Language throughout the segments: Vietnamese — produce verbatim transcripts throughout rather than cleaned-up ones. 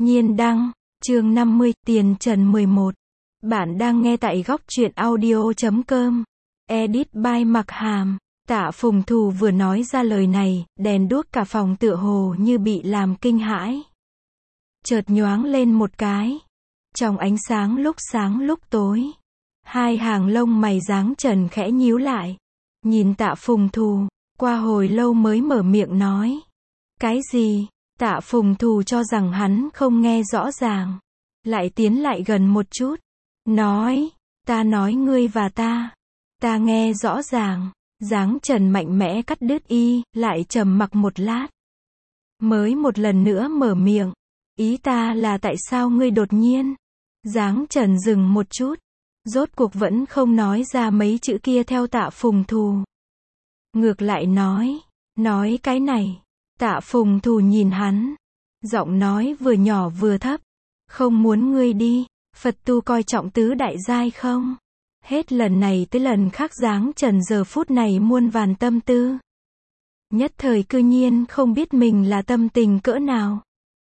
Nhiên đăng, chương năm mươi, Tiền Trần mười một. Bạn đang nghe tại góc truyện audio chấm com. Edit by Mặc Hàm. Tạ Phùng Thù vừa nói ra lời này, đèn đuốc cả phòng tựa hồ như bị làm kinh hãi. Chợt nhoáng lên một cái. Trong ánh sáng lúc sáng lúc tối. Hai hàng lông mày dáng Trần khẽ nhíu lại. Nhìn Tạ Phùng Thù, qua hồi lâu mới mở miệng nói. Cái gì? Tạ Phùng Thù cho rằng hắn không nghe rõ ràng. Lại tiến lại gần một chút. Nói, ta nói ngươi và ta. Ta nghe rõ ràng. Dáng Trần mạnh mẽ cắt đứt y, lại trầm mặc một lát. Mới một lần nữa mở miệng. Ý ta là tại sao ngươi đột nhiên? Dáng Trần dừng một chút. Rốt cuộc vẫn không nói ra mấy chữ kia theo Tạ Phùng Thù. Ngược lại nói. Nói cái này. Tạ Phùng Thù nhìn hắn. Giọng nói vừa nhỏ vừa thấp. Không muốn ngươi đi. Phật tu coi trọng tứ đại giai không? Hết lần này tới lần khác dáng Trần giờ phút này muôn vàn tâm tư. Nhất thời cư nhiên không biết mình là tâm tình cỡ nào.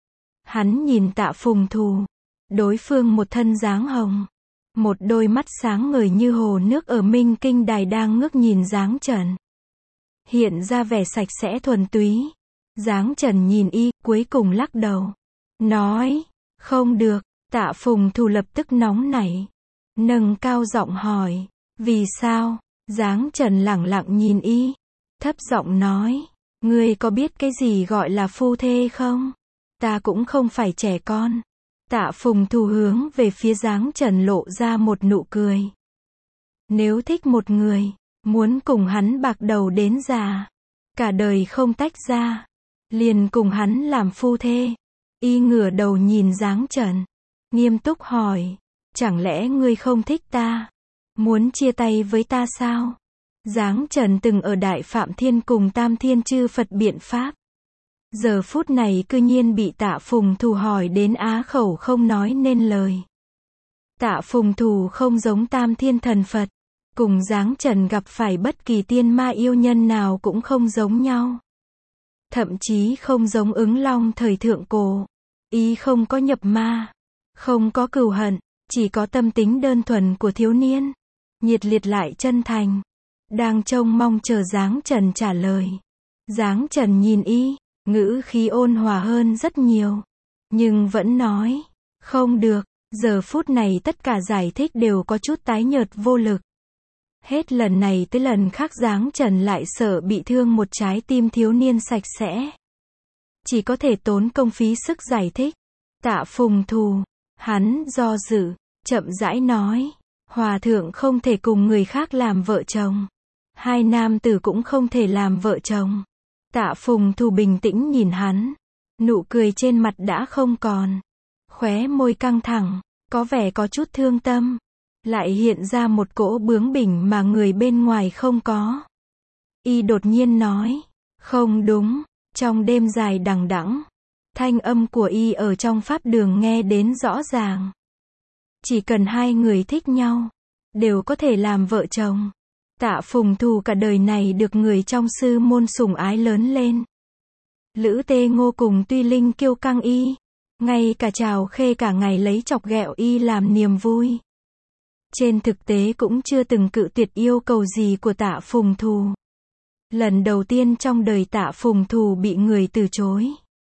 Hắn nhìn Tạ Phùng Thù. Đối phương một thân dáng hồng. Một đôi mắt sáng ngời như hồ nước ở Minh Kinh Đài đang ngước nhìn dáng Trần. Hiện ra vẻ sạch sẽ thuần túy. Dáng Trần nhìn y, cuối cùng lắc đầu. Nói, không được. Tạ Phùng Thù lập tức nóng nảy. Nâng cao giọng hỏi, vì sao? Dáng Trần lẳng lặng nhìn y. Thấp giọng nói, ngươi có biết cái gì gọi là phu thê không? Ta cũng không phải trẻ con. Tạ Phùng Thù hướng về phía dáng Trần lộ ra một nụ cười. Nếu thích một người, muốn cùng hắn bạc đầu đến già, cả đời không tách ra, liền cùng hắn làm phu thê. Y ngửa đầu nhìn dáng Trần, nghiêm túc hỏi, chẳng lẽ ngươi không thích ta? Muốn chia tay với ta sao? Dáng Trần từng ở Đại Phạm Thiên cùng Tam Thiên Chư Phật biện pháp. Giờ phút này cư nhiên bị Tạ Phùng Thù hỏi đến á khẩu không nói nên lời. Tạ Phùng Thù không giống Tam Thiên Thần Phật. Cùng dáng Trần gặp phải bất kỳ tiên ma yêu nhân nào cũng không giống nhau. Thậm chí không giống Ứng Long thời thượng cổ. Y không có nhập ma. Không có cừu hận. Chỉ có tâm tính đơn thuần của thiếu niên. Nhiệt liệt lại chân thành. Đang trông mong chờ dáng Trần trả lời. Dáng Trần nhìn y. Ngữ khí ôn hòa hơn rất nhiều. Nhưng vẫn nói. Không được. Giờ phút này tất cả giải thích đều có chút tái nhợt vô lực. Hết lần này tới lần khác dáng Trần lại sợ bị thương một trái tim thiếu niên sạch sẽ. Chỉ có thể tốn công phí sức giải thích. Tạ Phùng Thù. Hắn do dự. Chậm rãi nói. Hòa thượng không thể cùng người khác làm vợ chồng. Hai nam tử cũng không thể làm vợ chồng. Tạ Phùng Thù bình tĩnh nhìn hắn. Nụ cười trên mặt đã không còn. Khóe môi căng thẳng. Có vẻ có chút thương tâm. Lại hiện ra một cỗ bướng bỉnh mà người bên ngoài không có. Y đột nhiên nói. Không đúng. Trong đêm dài đằng đẵng. Thanh âm của y ở trong pháp đường nghe đến rõ ràng. Chỉ cần hai người thích nhau. Đều có thể làm vợ chồng. Tạ Phùng Thù cả đời này được người trong sư môn sủng ái lớn lên. Lữ Tê Ngô cùng Tuy Linh kiêu căng y. Ngay cả Trào Khê cả ngày lấy chọc ghẹo y làm niềm vui. Trên thực tế cũng chưa từng cự tuyệt yêu cầu gì của Tạ Phùng Thù. Lần đầu tiên trong đời Tạ Phùng Thù bị người từ chối.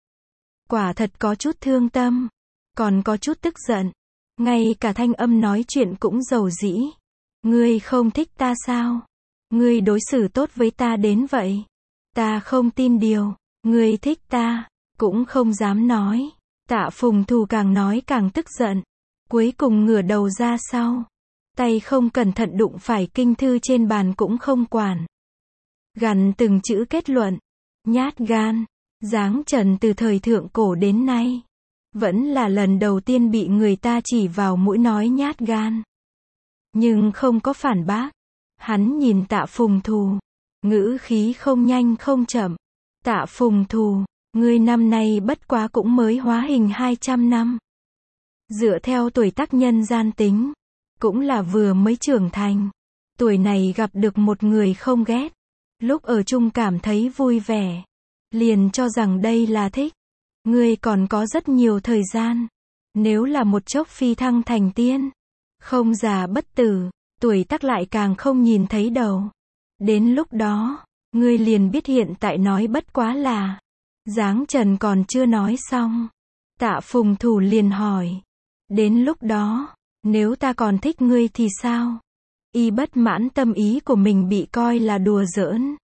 Quả thật có chút thương tâm. Còn có chút tức giận. Ngay cả thanh âm nói chuyện cũng dầu dĩ. Ngươi không thích ta sao? Ngươi đối xử tốt với ta đến vậy. Ta không tin điều. Ngươi thích ta. Cũng không dám nói. Tạ Phùng Thù càng nói càng tức giận. Cuối cùng ngửa đầu ra sau. Tay không cẩn thận đụng phải kinh thư trên bàn cũng không quản. Gằn từng chữ kết luận. Nhát gan. Dáng Trần từ thời thượng cổ đến nay. Vẫn là lần đầu tiên bị người ta chỉ vào mũi nói nhát gan. Nhưng không có phản bác. Hắn nhìn Tạ Phùng Thù. Ngữ khí không nhanh không chậm. Tạ Phùng Thù. Ngươi năm nay bất quá cũng mới hóa hình hai trăm năm. Dựa theo tuổi tác nhân gian tính. Cũng là vừa mới trưởng thành. Tuổi này gặp được một người không ghét. Lúc ở chung cảm thấy vui vẻ. Liền cho rằng đây là thích. Ngươi còn có rất nhiều thời gian. Nếu là một chốc phi thăng thành tiên, không già bất tử, tuổi tác lại càng không nhìn thấy đầu. Đến lúc đó, ngươi liền biết hiện tại nói bất quá là. Giáng Trần còn chưa nói xong. Tạ Phùng Thù liền hỏi. Đến lúc đó, nếu ta còn thích ngươi thì sao? Y bất mãn tâm ý của mình bị coi là đùa giỡn.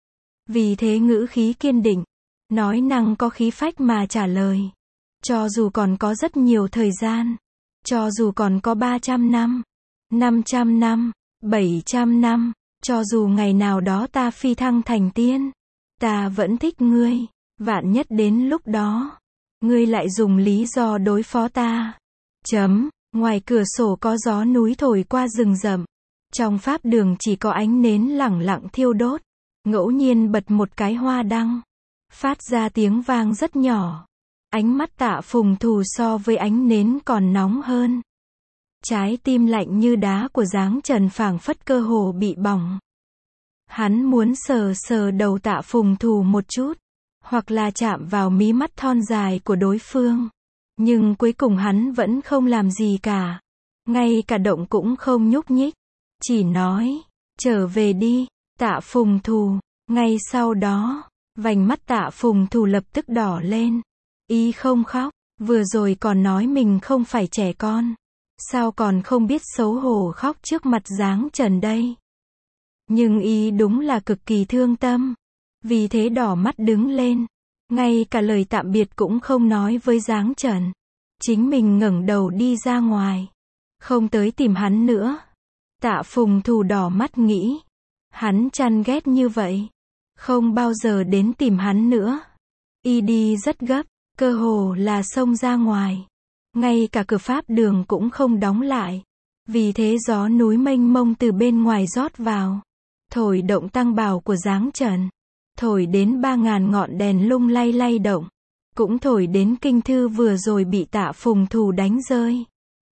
Vì thế ngữ khí kiên định, nói năng có khí phách mà trả lời. Cho dù còn có rất nhiều thời gian, cho dù còn có ba trăm năm, năm trăm năm, bảy trăm năm, cho dù ngày nào đó ta phi thăng thành tiên, ta vẫn thích ngươi. Vạn nhất đến lúc đó, ngươi lại dùng lý do đối phó ta. Chấm, ngoài cửa sổ có gió núi thổi qua rừng rậm. Trong pháp đường chỉ có ánh nến lẳng lặng thiêu đốt. Ngẫu nhiên bật một cái hoa đăng, phát ra tiếng vang rất nhỏ. Ánh mắt Tạ Phùng Thù so với ánh nến còn nóng hơn. Trái tim lạnh như đá của Giáng Trần phảng phất cơ hồ bị bỏng. Hắn muốn sờ sờ đầu Tạ Phùng Thù một chút, hoặc là chạm vào mí mắt thon dài của đối phương. Nhưng cuối cùng hắn vẫn không làm gì cả. Ngay cả động cũng không nhúc nhích. Chỉ nói, trở về đi, Tạ Phùng Thù. Ngay sau đó, vành mắt Tạ Phùng Thù lập tức đỏ lên. Y không khóc, vừa rồi còn nói mình không phải trẻ con. Sao còn không biết xấu hổ khóc trước mặt Giáng Trần đây? Nhưng Y đúng là cực kỳ thương tâm. Vì thế đỏ mắt đứng lên. Ngay cả lời tạm biệt cũng không nói với Giáng Trần. Chính mình ngẩng đầu đi ra ngoài. Không tới tìm hắn nữa. Tạ Phùng Thù đỏ mắt nghĩ. Hắn chán ghét như vậy. Không bao giờ đến tìm hắn nữa. Y đi rất gấp. Cơ hồ là xông ra ngoài. Ngay cả cửa pháp đường cũng không đóng lại. Vì thế gió núi mênh mông từ bên ngoài rót vào. Thổi động tăng bào của Giáng Trần. Thổi đến ba ngàn ngọn đèn lung lay lay động. Cũng thổi đến kinh thư vừa rồi bị Tạ Phùng Thù đánh rơi.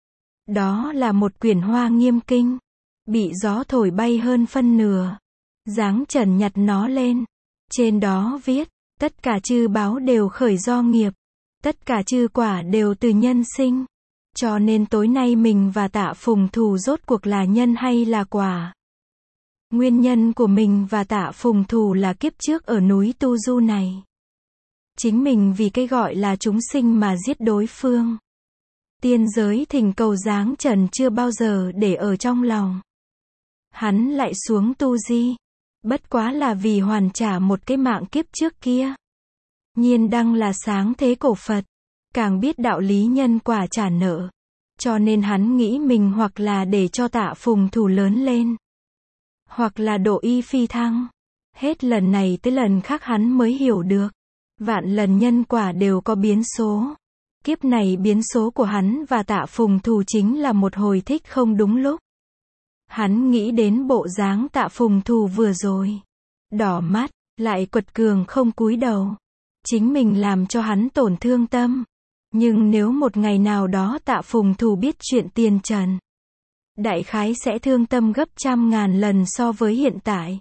Đó là một quyển Hoa Nghiêm Kinh. Bị gió thổi bay hơn phân nửa. Giáng Trần nhặt nó lên. Trên đó viết, tất cả chư báo đều khởi do nghiệp. Tất cả chư quả đều từ nhân sinh. Cho nên tối nay mình và Tạ Phùng Thù rốt cuộc là nhân hay là quả? Nguyên nhân của mình và Tạ Phùng Thù là kiếp trước ở núi Tu Du này. Chính mình vì cái gọi là chúng sinh mà giết đối phương. Tiên giới thỉnh cầu Giáng Trần chưa bao giờ để ở trong lòng. Hắn lại xuống tu di. Bất quá là vì hoàn trả một cái mạng kiếp trước kia. Nhiên Đăng là sáng thế cổ Phật. Càng biết đạo lý nhân quả trả nợ. Cho nên hắn nghĩ mình hoặc là để cho Tạ Phùng Thù lớn lên. Hoặc là độ Y phi thăng. Hết lần này tới lần khác hắn mới hiểu được. Vạn lần nhân quả đều có biến số. Kiếp này biến số của hắn và Tạ Phùng Thù chính là một hồi thích không đúng lúc. Hắn nghĩ đến bộ dáng Tạ Phùng Thù vừa rồi. Đỏ mắt, lại quật cường không cúi đầu. Chính mình làm cho hắn tổn thương tâm. Nhưng nếu một ngày nào đó Tạ Phùng Thù biết chuyện tiền trần, đại khái sẽ thương tâm gấp trăm ngàn lần so với hiện tại.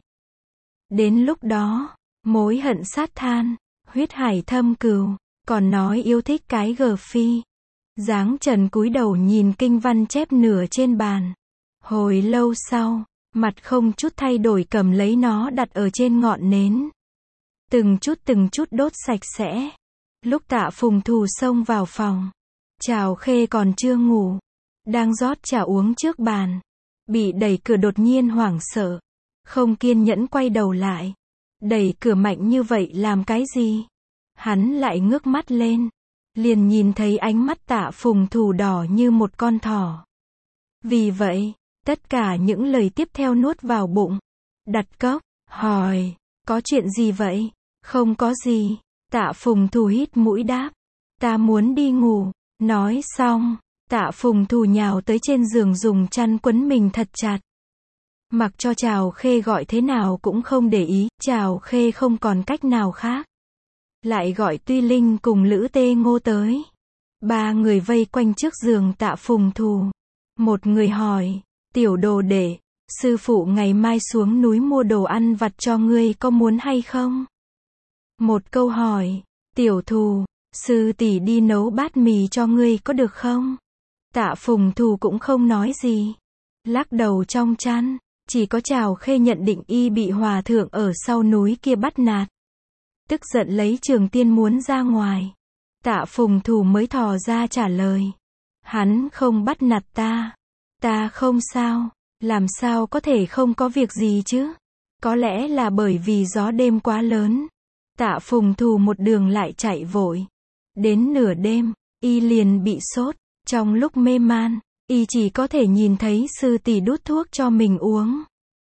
Đến lúc đó, mối hận sát than, huyết hải thâm cừu, còn nói yêu thích cái gờ phi. Giáng Trần cúi đầu nhìn kinh văn chép nửa trên bàn. Hồi lâu sau, mặt không chút thay đổi cầm lấy nó đặt ở trên ngọn nến. Từng chút từng chút đốt sạch sẽ. Lúc Tạ Phùng Thù xông vào phòng, Trào Khê còn chưa ngủ, đang rót trà uống trước bàn. Bị đẩy cửa đột nhiên hoảng sợ, không kiên nhẫn quay đầu lại. Đẩy cửa mạnh như vậy làm cái gì? Hắn lại ngước mắt lên, liền nhìn thấy ánh mắt Tạ Phùng Thù đỏ như một con thỏ. Vì vậy, tất cả những lời tiếp theo nuốt vào bụng. Đặt cốc, hỏi, có chuyện gì vậy? Không có gì. Tạ Phùng Thù hít mũi đáp, ta muốn đi ngủ. Nói xong, Tạ Phùng Thù nhào tới trên giường dùng chăn quấn mình thật chặt. Mặc cho Trào Khê gọi thế nào cũng không để ý, Trào Khê không còn cách nào khác. Lại gọi Tuy Linh cùng Lữ Tê Ngô tới. Ba người vây quanh trước giường Tạ Phùng Thù. Một người hỏi, tiểu đồ đệ, sư phụ ngày mai xuống núi mua đồ ăn vặt cho ngươi có muốn hay không? Một câu hỏi, tiểu Thù, Sư tỷ đi nấu bát mì cho ngươi có được không? Tạ Phùng Thù cũng không nói gì. Lắc đầu trong chăn, chỉ có Trào Khê nhận định y bị hòa thượng ở sau núi kia bắt nạt. Tức giận lấy trường tiên muốn ra ngoài. Tạ Phùng Thù mới thò ra trả lời. Hắn không bắt nạt ta. Ta không sao. Làm sao có thể không có việc gì chứ? Có lẽ là bởi vì gió đêm quá lớn. Tạ Phùng Thù một đường lại chạy vội. Đến nửa đêm, y liền bị sốt. Trong lúc mê man, y chỉ có thể nhìn thấy sư tỷ đút thuốc cho mình uống.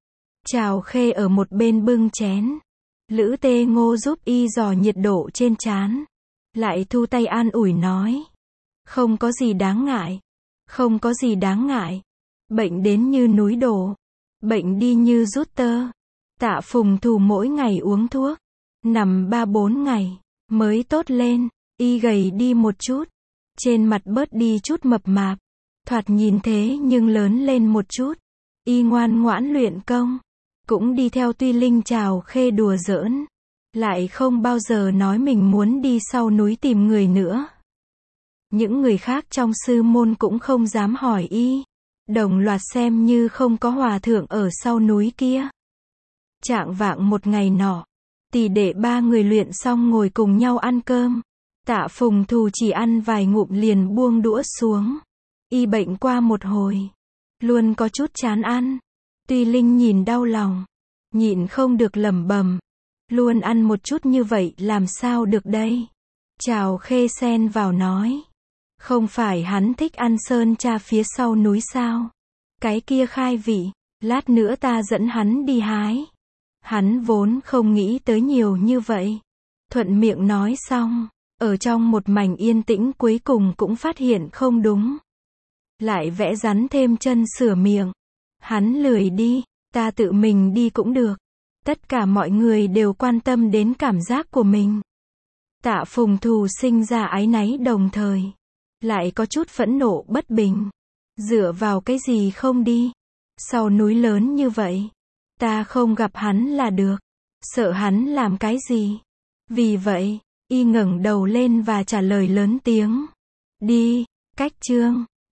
Trào Khê ở một bên bưng chén. Lữ Tê Ngô giúp y dò nhiệt độ trên trán. Lại thu tay an ủi nói. Không có gì đáng ngại. Không có gì đáng ngại. Bệnh đến như núi đổ. Bệnh đi như rút tơ. Tạ Phùng Thù mỗi ngày uống thuốc. Nằm ba bốn ngày. Mới tốt lên. Y gầy đi một chút. Trên mặt bớt đi chút mập mạp. Thoạt nhìn thế nhưng lớn lên một chút. Y ngoan ngoãn luyện công. Cũng đi theo Tuy Linh Trào Khê đùa giỡn. Lại không bao giờ nói mình muốn đi sau núi tìm người nữa. Những người khác trong sư môn cũng không dám hỏi y. Đồng loạt xem như không có hòa thượng ở sau núi kia. Chạng vạng một ngày nọ, tỷ đệ ba người luyện xong ngồi cùng nhau ăn cơm. Tạ Phùng Thù chỉ ăn vài ngụm liền buông đũa xuống. Y bệnh qua một hồi. Luôn có chút chán ăn. Tuy Linh nhìn đau lòng. Nhịn không được lẩm bẩm. Luôn ăn một chút như vậy làm sao được đây? Trào Khê xen vào nói. Không phải hắn thích ăn sơn tra phía sau núi sao? Cái kia khai vị. Lát nữa ta dẫn hắn đi hái. Hắn vốn không nghĩ tới nhiều như vậy. Thuận miệng nói xong. Ở trong một mảnh yên tĩnh cuối cùng cũng phát hiện không đúng. Lại vẽ rắn thêm chân sửa miệng. Hắn lười đi, ta tự mình đi cũng được. Tất cả mọi người đều quan tâm đến cảm giác của mình. Tạ Phùng Thù sinh ra áy náy đồng thời. Lại có chút phẫn nộ bất bình. Dựa vào cái gì không đi? Sau núi lớn như vậy. Ta không gặp hắn là được. Sợ hắn làm cái gì? Vì vậy, y ngẩng đầu lên và trả lời lớn tiếng. Đi, cách chương.